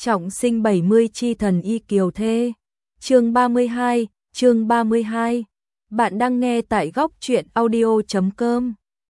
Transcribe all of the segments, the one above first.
Trọng sinh 70 chi thần y kiều thê. Chương 32. Bạn đang nghe tại góc truyện audio.com.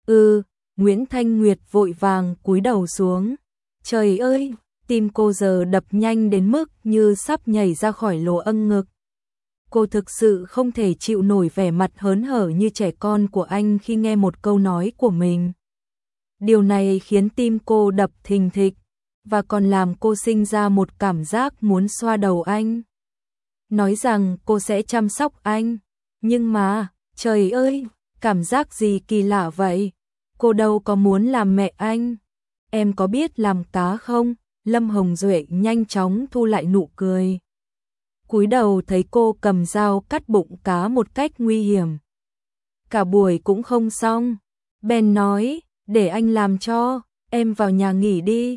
Nguyễn Thanh Nguyệt vội vàng cúi đầu xuống. Trời ơi, tim cô giờ đập nhanh đến mức như sắp nhảy ra khỏi lỗ âng ngực. Cô thực sự không thể chịu nổi vẻ mặt hớn hở như trẻ con của anh khi nghe một câu nói của mình. Điều này khiến tim cô đập thình thịch, và còn làm cô sinh ra một cảm giác muốn xoa đầu anh. Nói rằng cô sẽ chăm sóc anh, nhưng mà, trời ơi, cảm giác gì kỳ lạ vậy? Cô đâu có muốn làm mẹ anh. Em có biết làm cá không? Lâm Hồng Duệ nhanh chóng thu lại nụ cười. Cúi đầu thấy cô cầm dao cắt bụng cá một cách nguy hiểm. Cả buổi cũng không xong. Ben nói, để anh làm cho, em vào nhà nghỉ đi.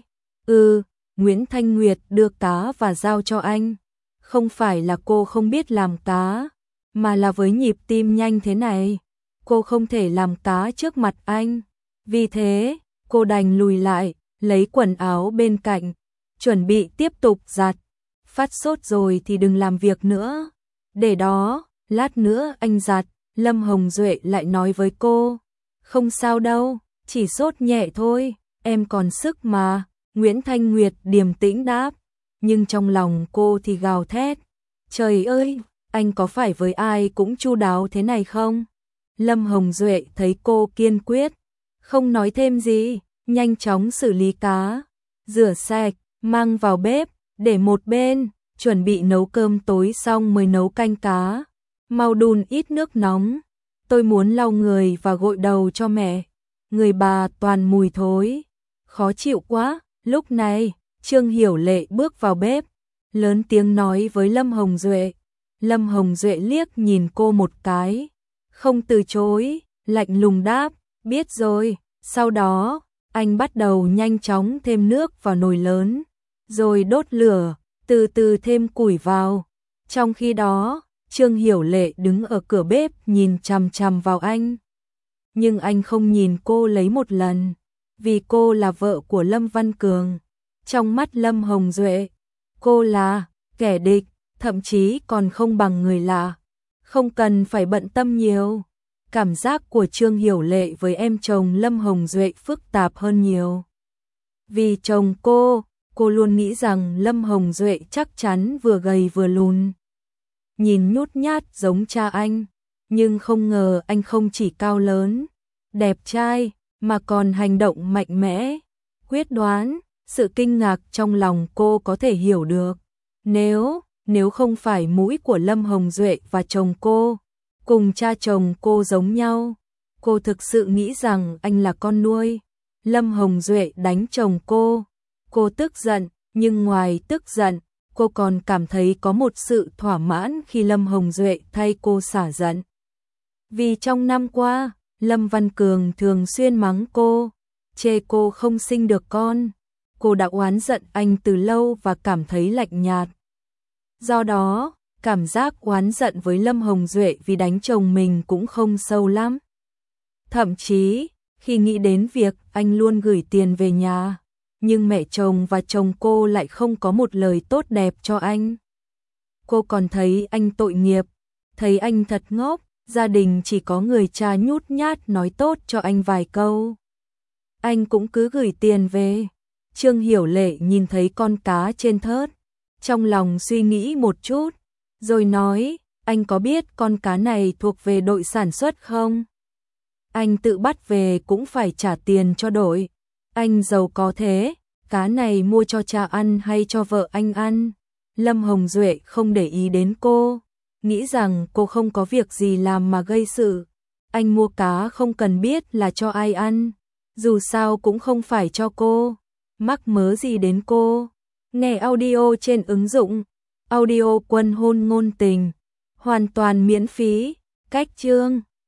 Nguyễn Thanh Nguyệt đưa cá và dao cho anh. Không phải là cô không biết làm cá, mà là với nhịp tim nhanh thế này, cô không thể làm cá trước mặt anh. Vì thế, cô đành lùi lại, lấy quần áo bên cạnh, chuẩn bị tiếp tục giặt. Phát sốt rồi thì đừng làm việc nữa. Để đó, lát nữa anh giặt. Lâm Hồng Duệ lại nói với cô. Không sao đâu, chỉ sốt nhẹ thôi, em còn sức mà. Nguyễn Thanh Nguyệt điềm tĩnh đáp, nhưng trong lòng cô thì gào thét. Trời ơi, anh có phải với ai cũng chu đáo thế này không? Lâm Hồng Duệ thấy cô kiên quyết, không nói thêm gì, nhanh chóng xử lý cá, rửa sạch, mang vào bếp, để một bên, chuẩn bị nấu cơm tối xong mới nấu canh cá. Mau đun ít nước nóng, tôi muốn lau người và gội đầu cho mẹ. Người bà toàn mùi thối, khó chịu quá. Lúc này, Trương Hiểu Lệ bước vào bếp, lớn tiếng nói với Lâm Hồng Duệ. Lâm Hồng Duệ liếc nhìn cô một cái, không từ chối, lạnh lùng đáp, biết rồi. Sau đó, anh bắt đầu nhanh chóng thêm nước vào nồi lớn, rồi đốt lửa, từ từ thêm củi vào. Trong khi đó, Trương Hiểu Lệ đứng ở cửa bếp nhìn chằm chằm vào anh. Nhưng anh không nhìn cô lấy một lần, vì cô là vợ của Lâm Văn Cường. Trong mắt Lâm Hồng Duệ, cô là kẻ địch, thậm chí còn không bằng người lạ. Không cần phải bận tâm nhiều. Cảm giác của Trương Hiểu Lệ với em chồng Lâm Hồng Duệ phức tạp hơn nhiều. Vì chồng cô luôn nghĩ rằng Lâm Hồng Duệ chắc chắn vừa gầy vừa lùn, nhìn nhút nhát giống cha anh, nhưng không ngờ anh không chỉ cao lớn, đẹp trai, mà còn hành động mạnh mẽ, quyết đoán. Sự kinh ngạc trong lòng cô có thể hiểu được. Nếu không phải mũi của Lâm Hồng Duệ và chồng cô, cùng cha chồng cô giống nhau, cô thực sự nghĩ rằng anh là con nuôi. Lâm Hồng Duệ đánh chồng cô tức giận, nhưng ngoài tức giận, cô còn cảm thấy có một sự thỏa mãn khi Lâm Hồng Duệ thay cô xả giận. Vì trong năm qua, Lâm Văn Cường thường xuyên mắng cô, chê cô không sinh được con. Cô đã oán giận anh từ lâu và cảm thấy lạnh nhạt. Do đó, cảm giác oán giận với Lâm Hồng Duệ vì đánh chồng mình cũng không sâu lắm. Thậm chí, khi nghĩ đến việc anh luôn gửi tiền về nhà, nhưng mẹ chồng và chồng cô lại không có một lời tốt đẹp cho anh. Cô còn thấy anh tội nghiệp, thấy anh thật ngốc, gia đình chỉ có người cha nhút nhát nói tốt cho anh vài câu. Anh cũng cứ gửi tiền về. Trương Hiểu Lệ nhìn thấy con cá trên thớt, trong lòng suy nghĩ một chút, rồi nói, anh có biết con cá này thuộc về đội sản xuất không? Anh tự bắt về cũng phải trả tiền cho đội. Anh giàu có thế, cá này mua cho cha ăn hay cho vợ anh ăn? Lâm Hồng Duệ không để ý đến cô, nghĩ rằng cô không có việc gì làm mà gây sự. Anh mua cá không cần biết là cho ai ăn, dù sao cũng không phải cho cô. Mắc mớ gì đến cô. Nghe audio trên ứng dụng Audio Quân Hôn Ngôn Tình, hoàn toàn miễn phí. Cách chương